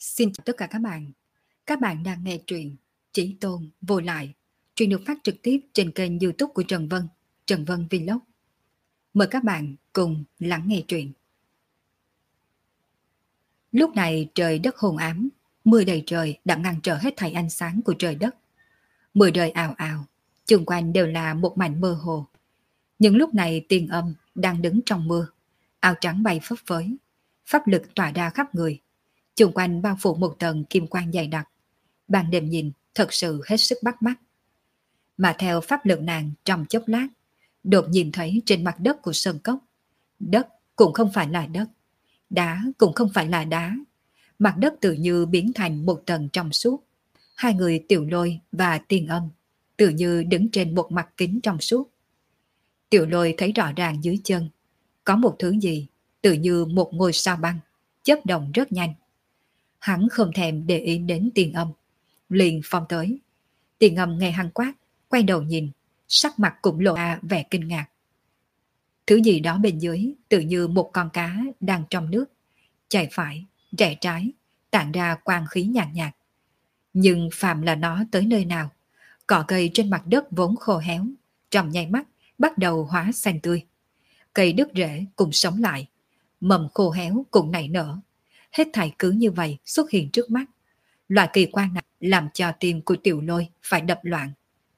Xin chào tất cả các bạn. Các bạn đang nghe truyện Chỉ Tôn Vô Lại. Truyện được phát trực tiếp trên kênh YouTube của Trần Vân, Trần Vân Vlog. Mời các bạn cùng lắng nghe truyện. Lúc này trời đất hôn ám, mưa đầy trời đã ngăn trở hết thảy ánh sáng của trời đất. Mưa rơi ào ào, xung quanh đều là một mảnh mơ hồ. Những lúc này Tiên Âm đang đứng trong mưa, áo trắng bay phấp phới, pháp lực tỏa ra khắp người. Xung quanh bao phủ một tầng kim quang dày đặc. Ban đêm nhìn thật sự hết sức bắt mắt. Mà theo pháp lực nàng trong chốc lát, đột nhìn thấy trên mặt đất của sơn cốc, đất cũng không phải là đất, đá cũng không phải là đá, mặt đất tự như biến thành một tầng trong suốt. Hai người Tiểu Lôi và Tiên Âm tự như đứng trên một mặt kính trong suốt. Tiểu Lôi thấy rõ ràng dưới chân có một thứ gì tự như một ngôi sao băng chớp động rất nhanh. Hắn không thèm để ý đến Tiên Âm, liền phong tới. Tiên Âm nghe hắn quát, quay đầu nhìn, sắc mặt cũng lộ ra vẻ kinh ngạc. Thứ gì đó bên dưới tự như một con cá đang trong nước, chạy phải, rẽ trái, tản ra quang khí nhàn nhạt. Nhưng phàm là nó tới nơi nào, cỏ cây trên mặt đất vốn khô héo, trong nháy mắt bắt đầu hóa xanh tươi. Cây đứt rễ cũng sống lại, mầm khô héo cũng nảy nở. Hết thảy cứ như vậy xuất hiện trước mắt. Loại kỳ quan này làm cho tim của Tiểu Lôi phải đập loạn.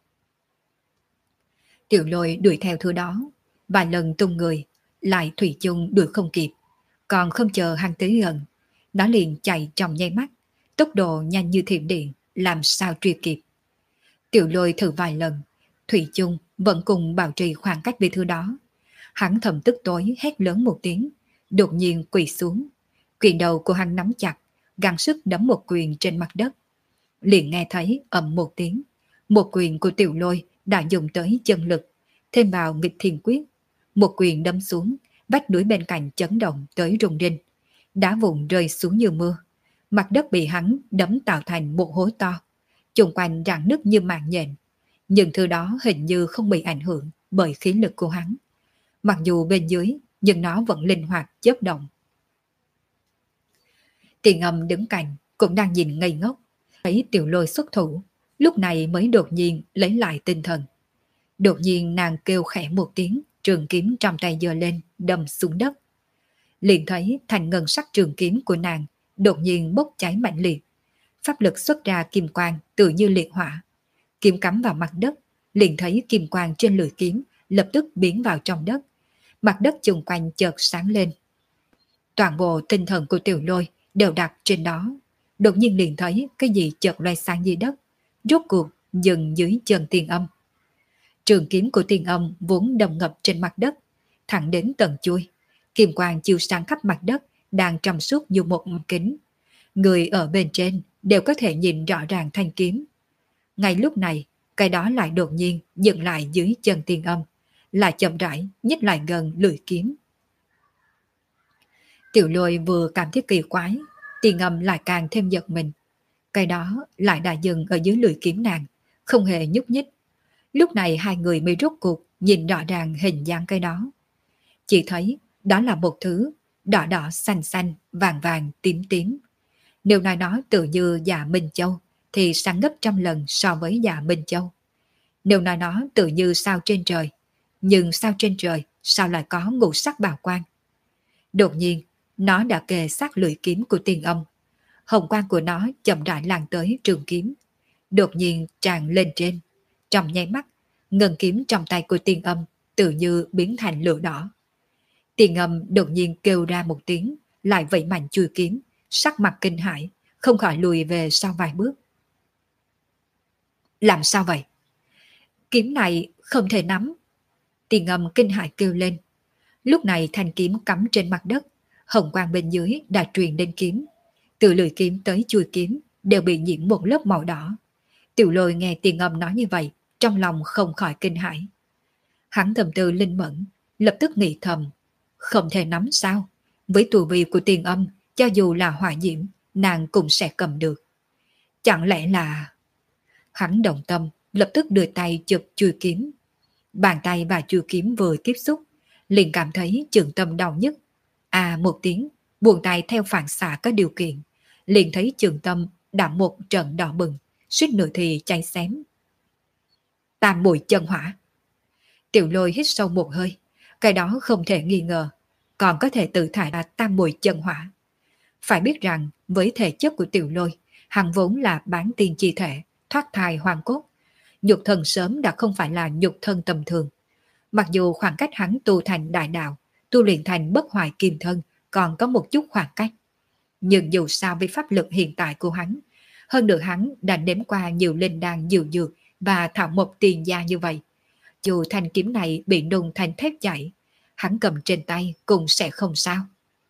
Tiểu Lôi đuổi theo thứ đó, vài lần tung người, lại thủy chung đuổi không kịp. Còn không chờ hắn tới gần, nó liền chạy trong nháy mắt, tốc độ nhanh như thiểm điện, làm sao truy kịp. Tiểu Lôi thử vài lần, thủy chung vẫn cùng bảo trì khoảng cách với thứ đó. Hắn thầm tức tối hét lớn một tiếng, đột nhiên quỳ xuống. Quyền đầu của hắn nắm chặt, gắng sức đấm một quyền trên mặt đất. Liền nghe thấy ầm một tiếng, một quyền của Tiểu Lôi đã dùng tới chân lực, thêm vào nghịch thiên quyết. Một quyền đâm xuống, vách núi bên cạnh chấn động tới rung rinh. Đá vụn rơi xuống như mưa. Mặt đất bị hắn đấm tạo thành một hố to. Xung quanh rạn nứt như mạng nhện. Nhưng thứ đó hình như không bị ảnh hưởng bởi khí lực của hắn. Mặc dù bên dưới, nhưng nó vẫn linh hoạt chớp động. Tiền Âm đứng cạnh cũng đang nhìn ngây ngốc. Thấy Tiểu Lôi xuất thủ, lúc này mới đột nhiên lấy lại tinh thần. Đột nhiên nàng kêu khẽ một tiếng, trường kiếm trong tay giơ lên, đâm xuống đất. Liền thấy thành ngân sắc trường kiếm của nàng đột nhiên bốc cháy mạnh liệt. Pháp lực xuất ra kim quang tự như liệt hỏa. Kiếm cắm vào mặt đất, liền thấy kim quang trên lưỡi kiếm lập tức biến vào trong đất. Mặt đất xung quanh chợt sáng lên. Toàn bộ tinh thần của Tiểu Lôi đều đặt trên đó. Đột nhiên liền thấy cái gì chợt loay sang dưới đất, rốt cuộc dừng dưới chân Tiền Âm. Trường kiếm của Tiền Âm vốn đâm ngập trên mặt đất, thẳng đến tận chuôi. Kim quang chiếu sang khắp mặt đất, đang trong suốt như một mặt kính. Người ở bên trên đều có thể nhìn rõ ràng thanh kiếm. Ngay lúc này, cái đó lại đột nhiên dừng lại dưới chân Tiền Âm, lại chậm rãi nhích lại gần lưỡi kiếm. Tiểu Lôi vừa cảm thấy kỳ quái, Tiền Âm lại càng thêm giật mình. Cái đó lại đã dừng ở dưới lưỡi kiếm nàng, không hề nhúc nhích. Lúc này hai người mới rốt cuộc nhìn rõ ràng hình dáng cái đó. Chỉ thấy đó là một thứ đỏ đỏ xanh xanh, vàng vàng, tím tím. Nếu nói nó tự như dạ Minh Châu thì sáng gấp trăm lần so với dạ Minh Châu. Nếu nói nó tự như sao trên trời, nhưng sao trên trời sao lại có ngũ sắc bảo quang. Đột nhiên, nó đã kề sát lưỡi kiếm của Tiền Âm. Hồng quang của nó chậm rãi lan tới trường kiếm, đột nhiên tràn lên trên. Trong nháy mắt, ngân kiếm trong tay của Tiền Âm tự như biến thành lửa đỏ. Tiền Âm đột nhiên kêu ra một tiếng, lại vẫy mạnh chui kiếm, sắc mặt kinh hãi, không khỏi lùi về sau vài bước. Làm sao vậy? Kiếm này không thể nắm. Tiền Âm kinh hãi kêu lên. Lúc này thanh kiếm cắm trên mặt đất, hồng quang bên dưới đã truyền đến kiếm. Từ lưỡi kiếm tới chui kiếm đều bị nhiễm một lớp màu đỏ. Tiểu Lôi nghe Tiền Âm nói như vậy, trong lòng không khỏi kinh hãi. Hắn thầm tư linh mẫn, lập tức nghĩ thầm, không thể nắm sao? Với tu vi của Tiền Âm, cho dù là hỏa diễm, nàng cũng sẽ cầm được. Chẳng lẽ là... Hắn động tâm, lập tức đưa tay chụp chui kiếm. Bàn tay và chui kiếm vừa tiếp xúc, liền cảm thấy trường tâm đau nhức. À một tiếng, buông tay theo phản xạ có điều kiện, liền thấy Trường Tâm đã một trận đỏ bừng, suýt nữa thì cháy xém. Tam Muội chân hỏa. Tiểu Lôi hít sâu một hơi, cái đó không thể nghi ngờ, còn có thể tự thải là tam muội chân hỏa. Phải biết rằng với thể chất của Tiểu Lôi, hắn vốn là bán tiên chi thể, thoát thai hoàng cốt, nhục thân sớm đã không phải là nhục thân tầm thường. Mặc dù khoảng cách hắn tu thành đại đạo, tu luyện thành bất hoại kim thân còn có một chút khoảng cách, nhưng dù sao với pháp lực hiện tại của hắn, hơn nữa hắn đã nếm qua nhiều linh đan diệu dược và thảo mộc tiền gia như vậy, dù thanh kiếm này bị nung thành thép chảy, hắn cầm trên tay cũng sẽ không sao.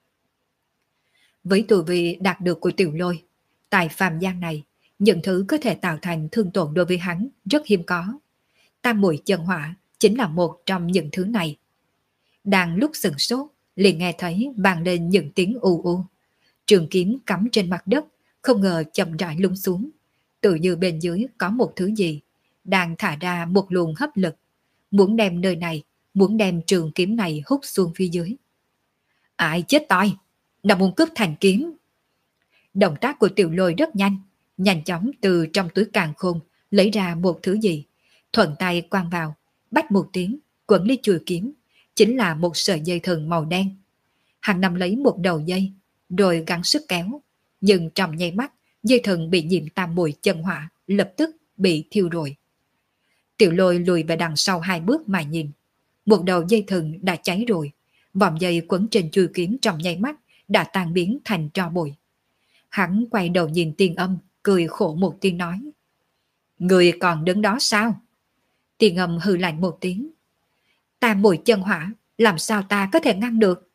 Với tu vi đạt được của Tiểu Lôi, tại phàm gian này, những thứ có thể tạo thành thương tổn đối với hắn rất hiếm có. Tam muội chân hỏa chính là một trong những thứ này. Đang lúc sừng sốt, liền nghe thấy vang lên những tiếng u u. Trường kiếm cắm trên mặt đất, không ngờ chậm rãi lung xuống. Tự như bên dưới có một thứ gì, đang thả ra một luồng hấp lực, muốn đem nơi này, muốn đem trường kiếm này hút xuống phía dưới. Ai chết toi, đã muốn cướp thành kiếm. Động tác của Tiểu Lôi rất nhanh, nhanh chóng từ trong túi càn khôn lấy ra một thứ gì, thuận tay quăng vào, bách một tiếng, quấn lấy chuôi kiếm, chính là một sợi dây thừng màu đen. Hắn nắm lấy một đầu dây, rồi gắng sức kéo, nhưng trong nháy mắt, dây thừng bị nhiễm tam muội chân hỏa, lập tức bị thiêu rụi. Tiểu Lôi lùi về đằng sau 2 bước mà nhìn, một đầu dây thừng đã cháy rồi, vòng dây quấn trên chuôi kiếm trong nháy mắt đã tan biến thành tro bụi. Hắn quay đầu nhìn Tiên Âm, cười khổ một tiếng nói: Người còn đứng đó sao? Tiên Âm hừ lạnh một tiếng: Tam muội chân hỏa, làm sao ta có thể ngăn được?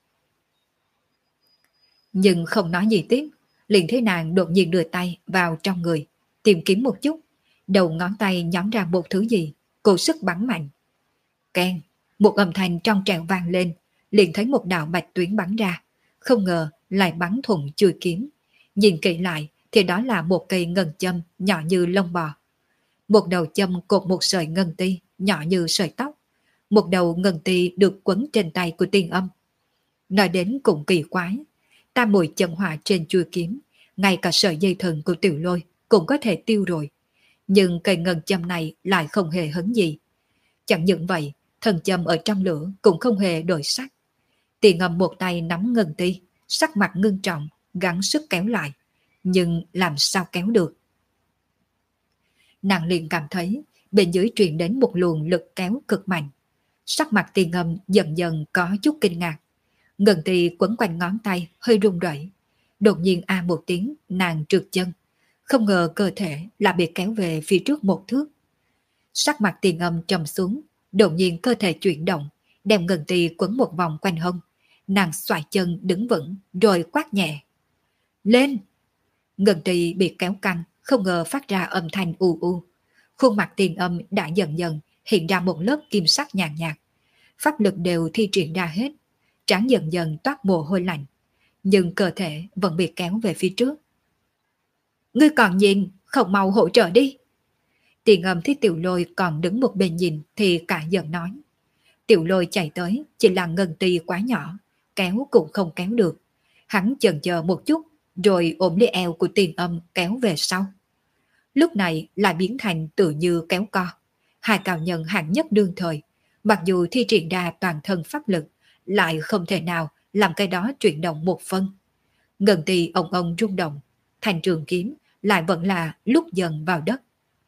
Nhưng không nói gì tiếp, liền thấy nàng đột nhiên đưa tay vào trong người, tìm kiếm một chút, đầu ngón tay nhắm ra một thứ gì, cố sức bắn mạnh. Keng, một âm thanh trong trẻo vang lên, liền thấy một đạo bạch tuyến bắn ra, không ngờ lại bắn thủng chuôi kiếm. Nhìn kỹ lại thì đó là một cây ngân châm nhỏ như lông bò. Một đầu châm cột một sợi ngân ti nhỏ như sợi tóc. Một đầu ngân ti được quấn trên tay của Tiên Âm. Nói đến cũng kỳ quái, tam muội chân hỏa trên chuôi kiếm, ngay cả sợi dây thừng của Tiểu Lôi cũng có thể tiêu rồi. Nhưng cây ngân châm này lại không hề hấn gì. Chẳng những vậy, thần châm ở trong lửa cũng không hề đổi sắc. Tiên Âm một tay nắm ngân ti, sắc mặt ngưng trọng, gắng sức kéo lại, nhưng làm sao kéo được. Nàng liền cảm thấy bên dưới truyền đến một luồng lực kéo cực mạnh. Sắc mặt Tiên Âm dần dần có chút kinh ngạc. Ngân ti quấn quanh ngón tay hơi run rẩy. Đột nhiên a một tiếng, nàng trượt chân, không ngờ cơ thể là bị kéo về phía trước một thước. Sắc mặt Tiên Âm trầm xuống, đột nhiên cơ thể chuyển động, đem ngân ti quấn một vòng quanh hông. Nàng xoay chân đứng vững rồi quát nhẹ: Lên! Ngân ti bị kéo căng, không ngờ phát ra âm thanh u u. Khuôn mặt Tiên Âm đã dần dần hiện ra một lớp kim sắc nhàn nhạt. Pháp lực đều thi triển ra hết, trán dần dần toát mồ hôi lạnh, nhưng cơ thể vẫn bị kéo về phía trước. Ngươi còn nhìn, không mau hỗ trợ đi. Tiên Âm thấy Tiểu Lôi còn đứng một bên nhìn thì cả giận nói. Tiểu Lôi chạy tới, chỉ là ngân ti quá nhỏ, kéo cũng không kéo được. Hắn chần chờ một chút, rồi ôm lấy eo của Tiên Âm kéo về sau. Lúc này lại biến thành tự như kéo co. Hai cao nhân hạng nhất đương thời, mặc dù thi triển ra toàn thân pháp lực, lại không thể nào làm cái đó chuyển động một phân. Ngân ti ông rung động, thành trường kiếm lại vẫn là lúc dần vào đất.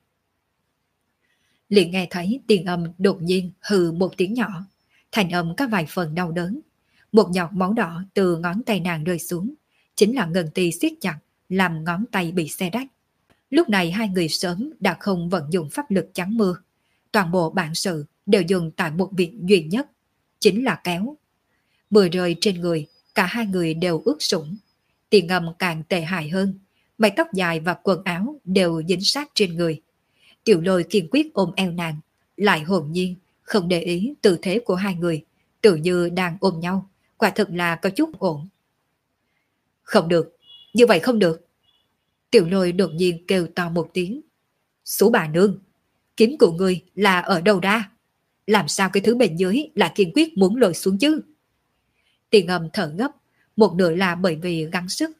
Liền nghe thấy Tiên Âm đột nhiên hừ một tiếng nhỏ, thành âm có vài phần đau đớn. Một giọt máu đỏ từ ngón tay nàng rơi xuống, chính là ngân ti siết chặt, làm ngón tay bị xé rách. Lúc này hai người sớm đã không vận dụng pháp lực chắn mưa. Toàn bộ bản sự đều dùng tại một việc duy nhất, chính là kéo. Mưa rơi trên người, cả hai người đều ướt sũng. Tiên Âm càng tệ hại hơn, mái tóc dài và quần áo đều dính sát trên người. Tiểu Lôi kiên quyết ôm eo nàng, lại hồn nhiên, không để ý tư thế của hai người, tự như đang ôm nhau, quả thực là có chút ổn. Không được, như vậy không được. Tiểu Lôi đột nhiên kêu to một tiếng. Sú bà nương, kiếm của ngươi là ở đâu ra? Làm sao cái thứ bên dưới là kiên quyết muốn lôi xuống chứ? Tiên Âm thở gấp, một nửa là bởi vì gắng sức,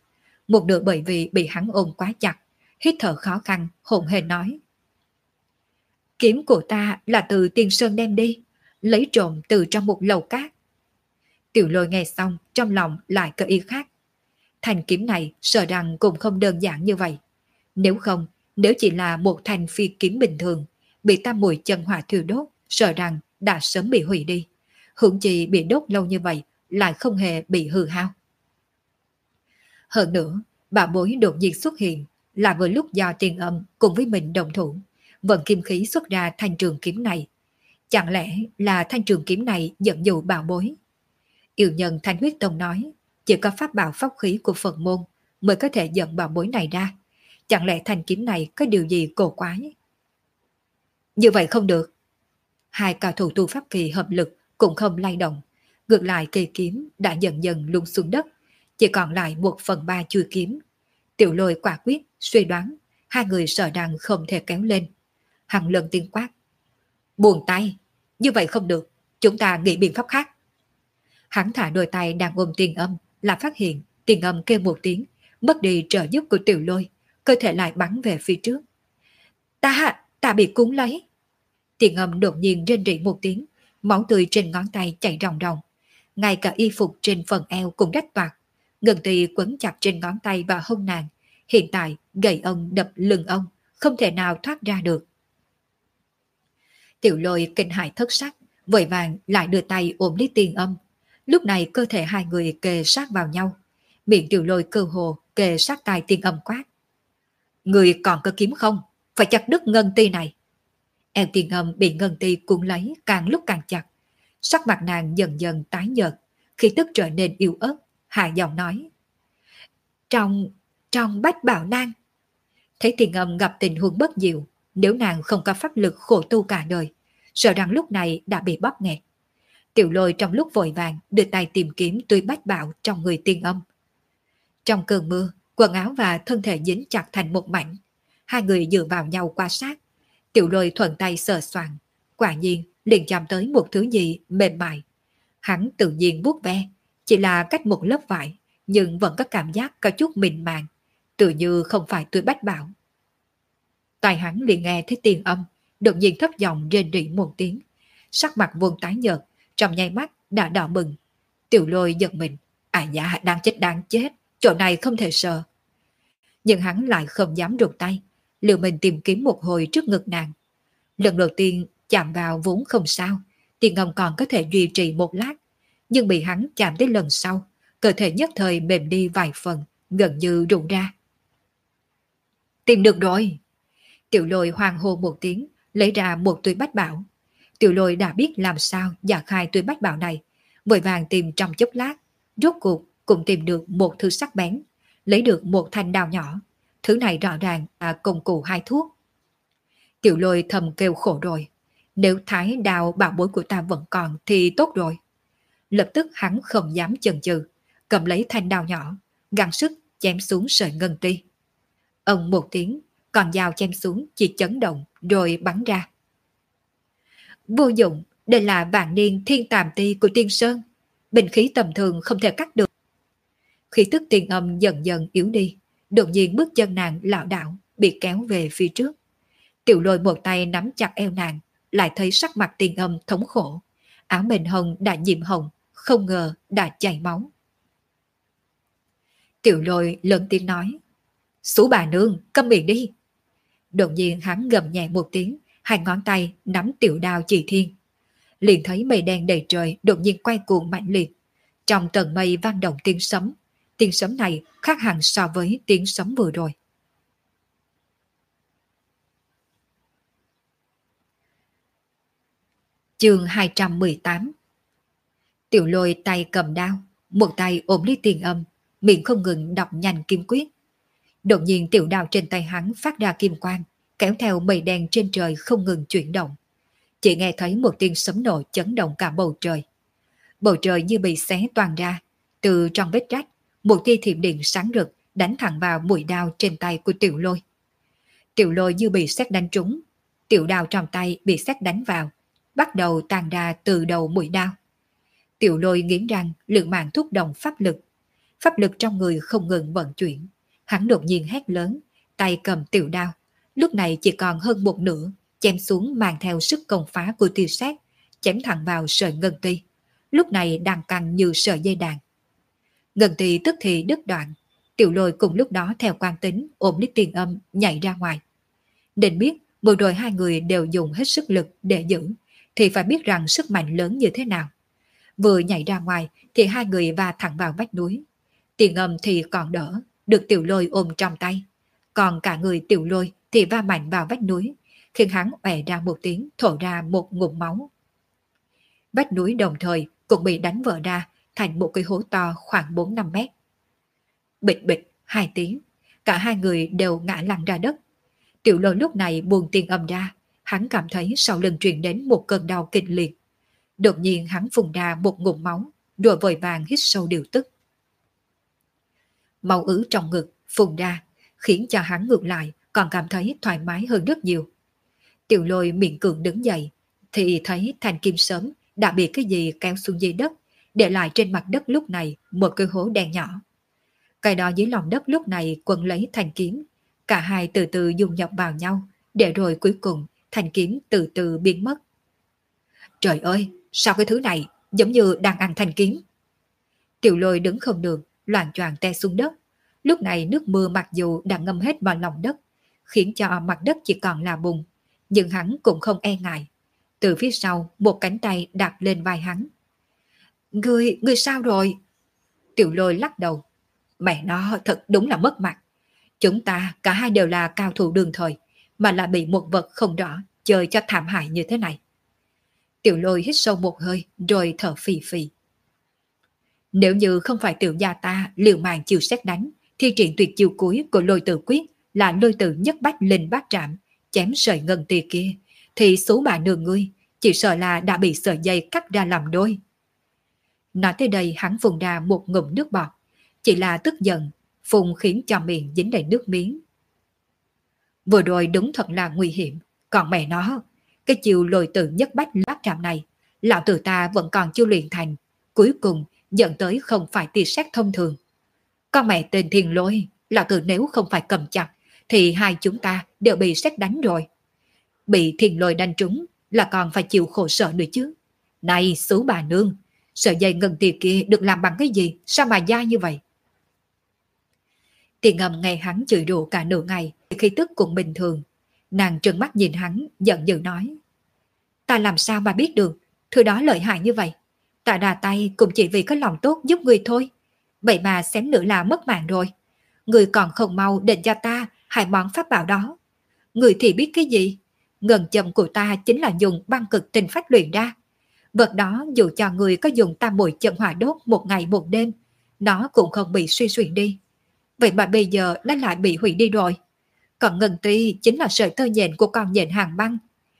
một nửa bởi vì bị hắn ôm quá chặt, hít thở khó khăn, hổn hển nói. Kiếm của ta là từ Tiên Sơn đem đi, lấy trộm từ trong một lầu cát. Tiểu Lôi nghe xong, trong lòng lại có ý khác. Thanh kiếm này sợ rằng cũng không đơn giản như vậy. Nếu không, nếu chỉ là một thanh phi kiếm bình thường, bị tam mùi chân hỏa thiêu đốt, sợ rằng đã sớm bị hủy đi. Hưởng chi bị đốt lâu như vậy, lại không hề bị hư hao. Hơn nữa, bà bối đột nhiên xuất hiện, là vừa lúc do Tiền Âm cùng với mình đồng thủ, vận kim khí xuất ra thanh trường kiếm này. Chẳng lẽ là thanh trường kiếm này dẫn dụ bảo bối? Yêu nhân Thanh Huyết Tông nói, chỉ có pháp bảo pháp khí của Phật môn mới có thể dẫn bảo bối này ra. Chẳng lẽ thanh kiếm này có điều gì cổ quái? Như vậy không được. Hai cao thủ tu pháp kỳ hợp lực cũng không lay động. Ngược lại cây kiếm đã dần dần lung xuống đất, chỉ còn lại 1/3 chui kiếm. Tiểu Lôi quả quyết, suy đoán, hai người sợ rằng không thể kéo lên. Hắn lần tiếng quát. Buông tay, như vậy không được, chúng ta nghĩ biện pháp khác. Hắn thả đôi tay đang ôm Tiền Âm, là phát hiện Tiền Âm kêu một tiếng, mất đi trợ giúp của Tiểu Lôi, cơ thể lại bắn về phía trước. Ta bị cuốn lấy. Tiền Âm đột nhiên rên rỉ một tiếng, máu tươi trên ngón tay chảy ròng ròng. Ngay cả y phục trên phần eo cũng rách toạc, ngân tì quấn chặt trên ngón tay và hông nàng. Hiện tại gậy ông đập lưng ông, không thể nào thoát ra được. Tiểu Lôi kinh hãi thất sắc, vội vàng lại đưa tay ôm lấy Tiền Âm. Lúc này cơ thể hai người kề sát vào nhau, miệng Tiểu Lôi cơ hồ kề sát tai Tiền Âm quát. Người còn có kiếm không? Phải chặt đứt ngân ti này. Eo Tiền Âm bị ngân ti cuốn lấy càng lúc càng chặt. Sắc mặt nàng dần dần tái nhợt, khi tức trở nên yếu ớt, hạ giọng nói. Trong bách bảo nang. Thấy Tiền Âm gặp tình huống bất diệu, nếu nàng không có pháp lực khổ tu cả đời, sợ rằng lúc này đã bị bóp nghẹt. Tiểu Lôi trong lúc vội vàng đưa tay tìm kiếm túi bách bảo trong người Tiền Âm. Trong cơn mưa, quần áo và thân thể dính chặt thành một mảnh. Hai người dựa vào nhau qua sát. Tiểu Lôi thuận tay sờ soạn, quả nhiên liền chạm tới một thứ gì mềm mại. Hắn tự nhiên vuốt ve, chỉ là cách một lớp vải, nhưng vẫn có cảm giác có chút mịn màng, tự như không phải túi bách bảo. Tai hắn liền nghe thấy Tiền Âm đột nhiên thấp giọng rên rỉ một tiếng, sắc mặt vuông tái nhợt, trong nháy mắt đã đỏ bừng. Tiểu Lôi giật mình, dạ, đáng chết, chỗ này không thể sờ. Nhưng hắn lại không dám rụt tay, liều mình tìm kiếm một hồi trước ngực nàng. Lần đầu tiên chạm vào vốn không sao, Tiền Âm còn có thể duy trì một lát, nhưng bị hắn chạm tới lần sau, cơ thể nhất thời mềm đi vài phần, gần như rụng ra. Tìm được rồi! Tiểu Lôi hoang hô một tiếng, lấy ra một túi bách bảo. Tiểu Lôi đã biết làm sao giả khai túi bách bảo này, vội vàng tìm trong chốc lát, rốt cuộc cũng tìm được một thứ sắc bén, lấy được một thanh đao nhỏ. Thứ này rõ ràng là công cụ hai thuốc. Tiểu Lôi thầm kêu khổ rồi, nếu thái đao bảo bối của ta vẫn còn thì tốt rồi. Lập tức hắn không dám chần chừ, cầm lấy thanh đao nhỏ, gắng sức chém xuống sợi ngân ti. Ông một tiếng, còn dao chém xuống chỉ chấn động rồi bắn ra. Vô dụng, đây là vạn niên thiên tàm ti của Tiên Sơn, bình khí tầm thường không thể cắt được. Khí tức Tiền Âm dần dần yếu đi, đột nhiên bước chân nàng lảo đảo, bị kéo về phía trước. Tiểu Lôi một tay nắm chặt eo nàng, lại thấy sắc mặt Tiền Âm thống khổ, áo mền hồng đã nhiễm hồng, không ngờ đã chảy máu. Tiểu Lôi lớn tiếng nói, Sú bà nương, câm miệng đi. Đột nhiên hắn gầm nhẹ một tiếng, hai ngón tay nắm tiểu đao chỉ thiên. Liền thấy mây đen đầy trời đột nhiên quay cuồng mạnh liệt. Trong tầng mây vang động tiếng sấm này khác hẳn so với tiếng sấm vừa rồi. Chương 218. Tiểu Lôi tay cầm đao, một tay ôm lấy Tiền Âm, miệng không ngừng đọc nhanh kim quyết. Đột nhiên tiểu đao trên tay hắn phát ra kim quang, kéo theo mây đen trên trời không ngừng chuyển động. Chỉ nghe thấy một tiếng sấm nổ chấn động cả bầu trời. Bầu trời như bị xé toàn ra, từ trong vết rách, một tia thiểm điện sáng rực đánh thẳng vào mũi đao trên tay của Tiểu Lôi. Tiểu Lôi như bị sét đánh trúng, tiểu đao trong tay bị sét đánh vào, bắt đầu tan ra từ đầu mũi đao. Tiểu Lôi nghiến răng, lượng mạng thúc động pháp lực trong người không ngừng vận chuyển, Hắn đột nhiên hét lớn, tay cầm tiểu đao, lúc này chỉ còn hơn một nửa, chém xuống mang theo sức công phá của tiêu sát, chém thẳng vào sợi ngân ti, lúc này đang căng như sợi dây đàn. Ngân ti tức thì đứt đoạn, Tiểu Lôi cùng lúc đó theo quan tính ôm lấy Tiền Âm nhảy ra ngoài. Nên biết vừa rồi hai người đều dùng hết sức lực để giữ, thì phải biết rằng sức mạnh lớn như thế nào. Vừa nhảy ra ngoài thì hai người va thẳng vào vách núi. Tiền Âm thì còn đỡ, được Tiểu Lôi ôm trong tay. Còn cả người Tiểu Lôi thì va mạnh vào vách núi, khiến hắn òe ra một tiếng, thổ ra một ngụm máu. Vách núi đồng thời cũng bị đánh vỡ ra thành một cái hố to khoảng 4-5 mét. Bịch bịch, hai tiếng, cả hai người đều ngã lăn ra đất. Tiểu Lôi lúc này buông Tiền Âm ra, hắn cảm thấy sau lưng truyền đến một cơn đau kịch liệt. Đột nhiên hắn phun ra một ngụm máu, rồi vội vàng hít sâu điều tức. Máu ứ trong ngực phun ra, khiến cho hắn ngược lại còn cảm thấy thoải mái hơn rất nhiều. Tiểu Lôi miễn cưỡng đứng dậy, thì thấy thanh kim sớm đã bị cái gì kéo xuống dưới đất, để lại trên mặt đất lúc này một cái hố đen nhỏ. Cái đó dưới lòng đất lúc này quấn lấy thanh kiếm, cả hai từ từ dung nhập vào nhau, để rồi cuối cùng thanh kiếm từ từ biến mất. Trời ơi, sao cái thứ này giống như đang ăn thanh kiếm? Tiểu Lôi đứng không được, loạng choạng té xuống đất. Lúc này nước mưa mặc dù đã ngâm hết vào lòng đất, khiến cho mặt đất chỉ còn là bùn, nhưng hắn cũng không e ngại. Từ phía sau, một cánh tay đặt lên vai hắn. Ngươi sao rồi? Tiểu Lôi lắc đầu. Mẹ nó thật đúng là mất mặt. Chúng ta cả hai đều là cao thủ đường thời, mà là bị một vật không rõ chơi cho thảm hại như thế này. Tiểu Lôi hít sâu một hơi rồi thở phì phì. Nếu như không phải tiểu gia ta liều mạng chịu xét đánh, thi triển tuyệt chiêu cuối của Lôi Tử Quyết là Lôi Tử nhất bách linh bát trạm, chém sợi ngân tì kia, thì số bà nương ngươi chỉ sợ là đã bị sợi dây cắt ra làm đôi. Nói tới đây hắn phun ra một ngụm nước bọt, chỉ là tức giận, phun khiến cho miệng dính đầy nước miếng. Vừa rồi đúng thật là nguy hiểm, còn mẹ nó, cái chiều Lôi Tử nhất bách bát trạm này, lão tử ta vẫn còn chưa luyện thành, cuối cùng dẫn tới không phải tia sét thông thường. Con mẹ tên Thiên Lôi, lão tử nếu không phải cầm chặt, thì hai chúng ta đều bị sét đánh rồi. Bị Thiên Lôi đánh trúng là còn phải chịu khổ sở nữa chứ. Này xú bà nương, sợi dây ngân tiền kia được làm bằng cái gì, sao mà dai như vậy? Tiền Âm nghe hắn chửi rủa cả nửa ngày, khi tức cũng bình thường. Nàng trừng mắt nhìn hắn, giận dữ nói. Ta làm sao mà biết được, thứ đó lợi hại như vậy. Ta ra tay cũng chỉ vì có lòng tốt giúp người thôi. Vậy mà xém nữa là mất mạng rồi. Người còn không mau định cho ta hai món pháp bảo đó. Người thì biết cái gì? Ngân châm của ta chính là dùng băng cực tinh phách luyện ra. Vật đó dù cho người có dùng tam muội chân hỏa đốt một ngày một đêm, nó cũng không bị suy xuyển đi. Vậy mà bây giờ nó lại bị hủy đi rồi. Còn ngân ti chính là sợi tơ nhện của con nhện hàng băng.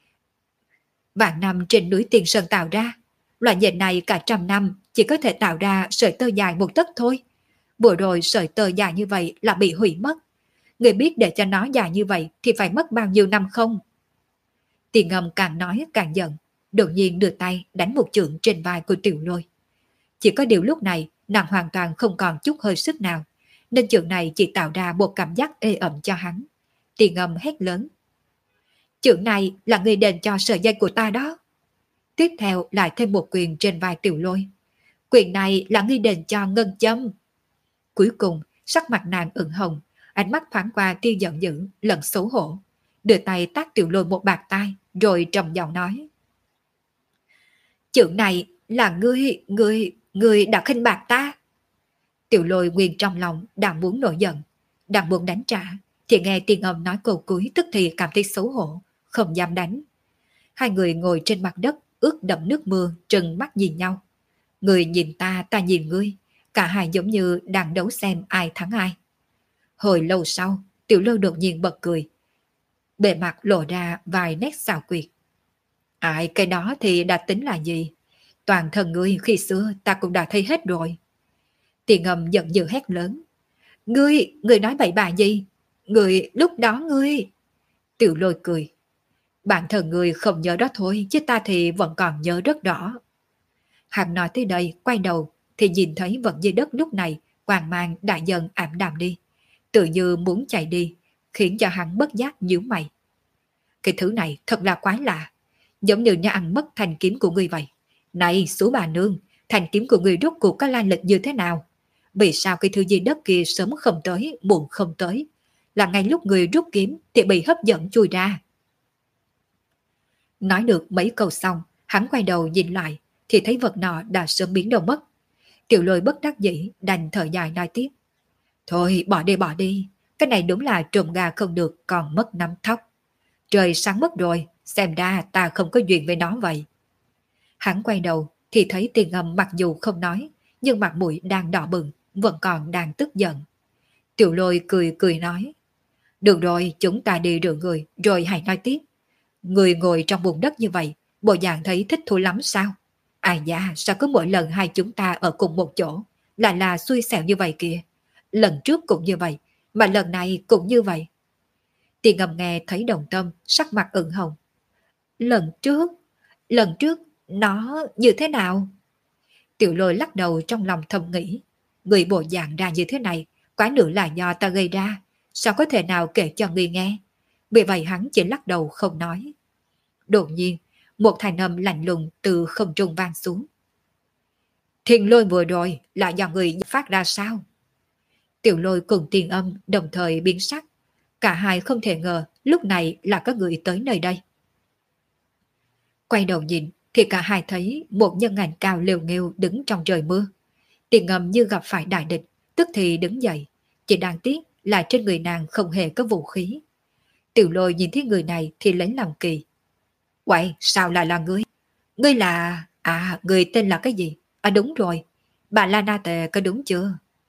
Vạn năm trên núi Tiền Sơn tạo ra. Loại nhện này cả trăm năm chỉ có thể tạo ra sợi tơ dài một tấc thôi. Vừa rồi sợi tơ dài như vậy là bị hủy mất. Người biết để cho nó dài như vậy thì phải mất bao nhiêu năm không? Tiền Âm càng nói càng giận, đột nhiên đưa tay đánh một chưởng trên vai của Tiểu Lôi. Chỉ có điều lúc này nàng hoàn toàn không còn chút hơi sức nào, nên chưởng này chỉ tạo ra một cảm giác ê ẩm cho hắn. Tiền Âm hét lớn. Chưởng này là người đền cho sợi dây của ta đó. Tiếp theo lại thêm một quyền trên vai Tiểu Lôi. Quyền này là người đền cho ngân châm. Cuối cùng sắc mặt nàng ửng hồng, ánh mắt thoáng qua tia giận dữ lẫn xấu hổ, đưa tay tát Tiểu Lôi một bạt tai, rồi trầm giọng nói. Chưởng này là ngươi đã khinh bạc ta. Tiểu Lôi nguyên trong lòng đang muốn nổi giận, đang muốn đánh trả, thì nghe Tiền Âm nói câu cuối tức thì cảm thấy xấu hổ, không dám đánh. Hai người ngồi trên mặt đất ướt đẫm nước mưa, trừng mắt nhìn nhau. Người nhìn ta nhìn ngươi, cả hai giống như đang đấu xem ai thắng ai. Hồi lâu sau, Tiểu Lôi đột nhiên bật cười, bề mặt lộ ra vài nét xào quyệt. Ai, cái đó thì đã tính là gì? Toàn thân ngươi khi xưa ta cũng đã thấy hết rồi. Tiền Âm giận dữ hét lớn. Ngươi nói bậy bạ gì? Lúc đó ngươi... Tiểu Lôi cười. Bản thân ngươi không nhớ đó thôi, chứ ta thì vẫn còn nhớ rất rõ. Hắn nói tới đây, quay đầu, thì nhìn thấy vật dưới đất lúc này, quang mang đã dần ảm đạm đi. tự như muốn chạy đi, khiến cho hắn bất giác nhíu mày. Cái thứ này thật là quái lạ, giống như nó ăn mất thanh kiếm của ngươi vậy. Này Sú bà nương, thanh kiếm của ngươi rốt cuộc có lai lịch như thế nào? Vì sao cái thứ di đất kia sớm không tới, muộn không tới? Là ngay lúc người rút kiếm thì bị hấp dẫn chui ra. Nói được mấy câu xong, hắn quay đầu nhìn lại, thì thấy vật nọ đã sớm biến đâu mất. Tiểu Lôi bất đắc dĩ đành thở dài nói tiếp. Thôi bỏ đi, cái này đúng là trộm gà không được còn mất nắm thóc. Trời sáng mất rồi, xem ra ta không có duyên với nó vậy. Hắn quay đầu thì thấy Tiền Âm mặc dù không nói, nhưng mặt mũi đang đỏ bừng, vẫn còn đang tức giận. Tiểu Lôi cười cười nói. Được rồi, chúng ta đi rửa người, rồi hãy nói tiếp. Người ngồi trong bùn đất như vậy, bộ dạng thấy thích thú lắm sao? Ai da, sao cứ mỗi lần hai chúng ta ở cùng một chỗ, lại là xui xẻo như vậy kìa. Lần trước cũng như vậy, mà lần này cũng như vậy. Tiền Ngầm nghe thấy Đồng Tâm, sắc mặt ửng hồng. Lần trước, nó như thế nào? Tiểu Lôi lắc đầu trong lòng thầm nghĩ. Người bộ dạng ra như thế này, quá nữa là do ta gây ra, sao có thể nào kể cho người nghe? Vì vậy hắn chỉ lắc đầu không nói. Đột nhiên, một thanh âm lạnh lùng từ không trung vang xuống. Thiên Lôi vừa rồi là do người phát ra sao? Tiểu Lôi cùng Tiền Âm đồng thời biến sắc. Cả hai không thể ngờ lúc này là có người tới nơi đây. Quay đầu nhìn thì cả hai thấy một nhân ảnh cao liều nghêu đứng trong trời mưa. Tiền Âm như gặp phải đại địch, tức thì đứng dậy. Chỉ đáng tiếc là trên người nàng không hề có vũ khí. Tiểu Lôi nhìn thấy người này thì lấy làm kỳ. Vậy sao lại là ngươi? Ngươi là... À, người tên là cái gì? À đúng rồi, bà Lana Tề có đúng chưa?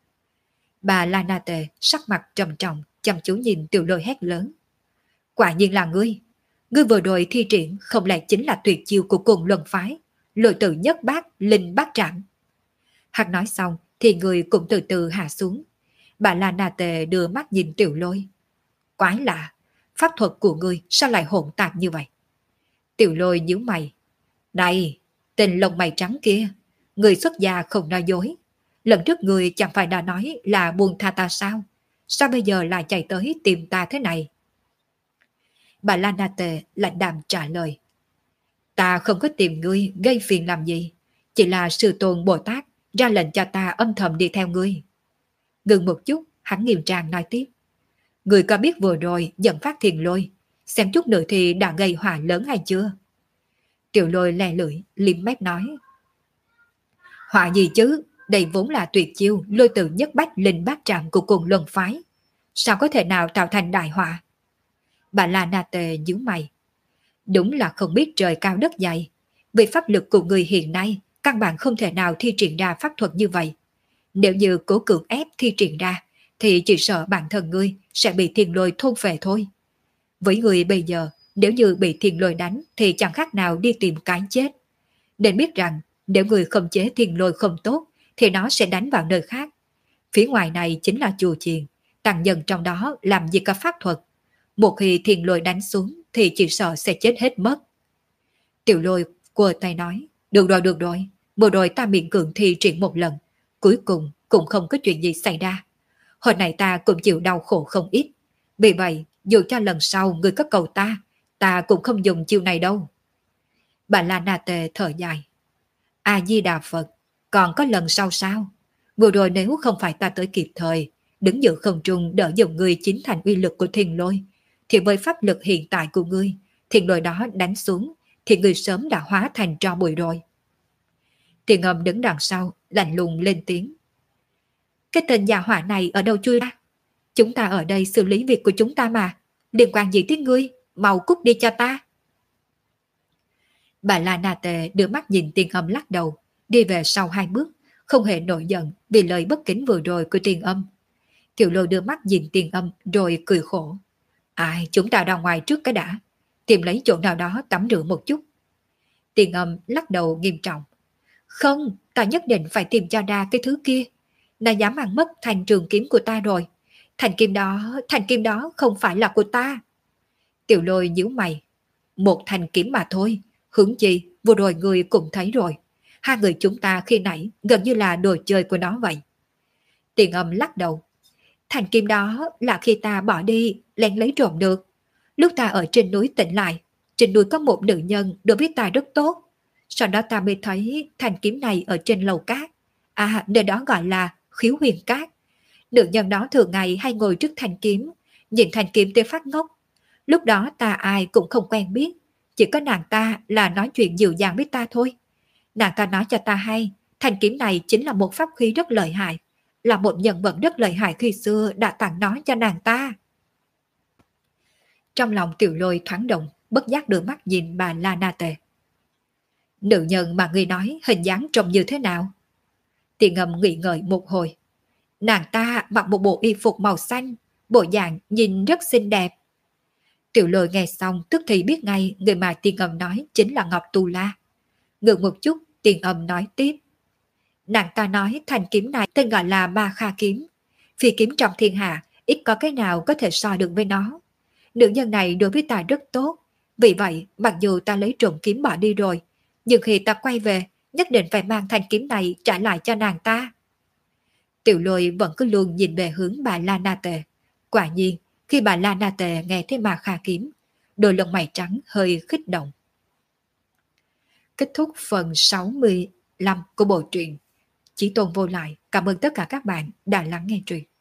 Bà Lana Tề sắc mặt trầm trọng, chăm chú nhìn Tiểu Lôi hét lớn. Quả nhiên là ngươi. Ngươi vừa rồi thi triển không lẽ chính là tuyệt chiêu của cùng luân phái, lôi tử nhất bát, linh bát trạng. Hắn nói xong thì người cũng từ từ hạ xuống. Bà Lana Tề đưa mắt nhìn Tiểu Lôi. Quái lạ, pháp thuật của ngươi sao lại hỗn tạp như vậy? Tiểu Lôi nhíu mày. Này, tên lông mày trắng kia, người xuất gia không nói dối. Lần trước người chẳng phải đã nói là buông tha ta sao? Sao bây giờ lại chạy tới tìm ta thế này? Bà Lana Tề lạnh đạm trả lời. Ta không có tìm ngươi gây phiền làm gì. Chỉ là sư tôn Bồ Tát ra lệnh cho ta âm thầm đi theo ngươi. Ngừng một chút, hắn nghiêm trang nói tiếp. Ngươi có biết vừa rồi dẫn phát Thiền Lôi, xem chút nữa thì đã gây họa lớn hay chưa? Tiểu Lôi lè lưỡi, liếm mép nói. Họa gì chứ, đây vốn là tuyệt chiêu lôi tử nhất bách linh bát trạng của cùng luân phái. Sao có thể nào tạo thành đại họa? Bà Lana Tề nhíu mày. Đúng là không biết trời cao đất dày. Vì pháp lực của người hiện nay, căn bản không thể nào thi triển ra pháp thuật như vậy. Nếu như cố cưỡng ép thi triển ra, thì chỉ sợ bản thân ngươi sẽ bị Thiền Lôi thôn phệ thôi. Với người bây giờ, nếu như bị Thiền Lôi đánh thì chẳng khác nào đi tìm cái chết. Nên biết rằng, nếu người không chế Thiền Lôi không tốt, thì nó sẽ đánh vào nơi khác. Phía ngoài này chính là chùa chiền, tăng nhân trong đó làm gì có pháp thuật. Một khi Thiền Lôi đánh xuống thì chỉ sợ sẽ chết hết mất. Tiểu Lôi quơ tay nói, được rồi, vừa rồi ta miễn cưỡng thi triển một lần, cuối cùng cũng không có chuyện gì xảy ra. Hồi này ta cũng chịu đau khổ không ít, vì vậy dù cho lần sau người có cầu ta cũng không dùng chiêu này đâu. Bà Lana Tề thở dài. A-di-đà Phật, còn có lần sau sao? Vừa rồi nếu không phải ta tới kịp thời, đứng giữa không trung đỡ dùng người chính thành uy lực của Thiền Lôi, thì với pháp lực hiện tại của ngươi, Thiền Lôi đó đánh xuống, thì ngươi sớm đã hóa thành tro bụi rồi. Tiền Âm đứng đằng sau, lạnh lùng lên tiếng. Cái tên già họa này ở đâu chui ra? Chúng ta ở đây xử lý việc của chúng ta mà, liên quan gì tới ngươi, mau cút đi cho ta. Bà Lana Tề đưa mắt nhìn Tiền Âm lắc đầu, đi về sau 2 bước, không hề nổi giận vì lời bất kính vừa rồi của Tiền Âm. Tiểu Lôi đưa mắt nhìn Tiền Âm rồi cười khổ. Ai, chúng ta ra ngoài trước cái đã, tìm lấy chỗ nào đó tắm rửa một chút. Tiền Âm lắc đầu nghiêm trọng. Không, ta nhất định phải tìm cho ra cái thứ kia. Nó dám ăn mất thành trường kiếm của ta rồi. Thành kim đó không phải là của ta. Tiểu Lôi nhíu mày. Một thành kiếm mà thôi, hướng chi vừa rồi người cũng thấy rồi. Hai người chúng ta khi nãy gần như là đồ chơi của nó vậy. Tiền Âm lắc đầu. Thanh kiếm đó là khi ta bỏ đi, lén lấy trộm được. Lúc ta ở trên núi tỉnh lại, trên núi có một nữ nhân đối với ta rất tốt. Sau đó ta mới thấy thanh kiếm này ở trên lầu cát. À, nơi đó gọi là Khiếu Huyền Cát. Nữ nhân đó thường ngày hay ngồi trước thanh kiếm, nhìn thanh kiếm tới phát ngốc. Lúc đó ta ai cũng không quen biết, chỉ có nàng ta là nói chuyện dịu dàng với ta thôi. Nàng ta nói cho ta hay, thanh kiếm này chính là một pháp khí rất lợi hại, là một nhân vật rất lợi hại khi xưa đã tặng nó cho nàng ta. Trong lòng Tiểu Lôi thoáng động, bất giác đưa mắt nhìn bà La Na Tề. Nữ nhân mà ngươi nói hình dáng trông như thế nào? Tiền Ngầm nghĩ ngợi một hồi. Nàng ta mặc một bộ y phục màu xanh, bộ dạng nhìn rất xinh đẹp. Tiểu Lôi nghe xong tức thì biết ngay người mà Tiền Ngầm nói chính là Ngọc Tu La. Ngừng một chút, Tiền Âm nói tiếp. Nàng ta nói thanh kiếm này tên gọi là Ma Kha kiếm. Phi kiếm trong thiên hạ, ít có cái nào có thể so được với nó. Nữ nhân này đối với ta rất tốt. Vì vậy, mặc dù ta lấy trộm kiếm bỏ đi rồi, nhưng khi ta quay về, nhất định phải mang thanh kiếm này trả lại cho nàng ta. Tiểu Lôi vẫn cứ luôn nhìn về hướng bà La Na Tề. Quả nhiên, khi bà La Na Tề nghe thấy Ma Kha kiếm, đôi lông mày trắng hơi khích động. Kết thúc phần 65 của bộ truyện Chí Tôn Vô Lại. Cảm ơn tất cả các bạn đã lắng nghe truyện.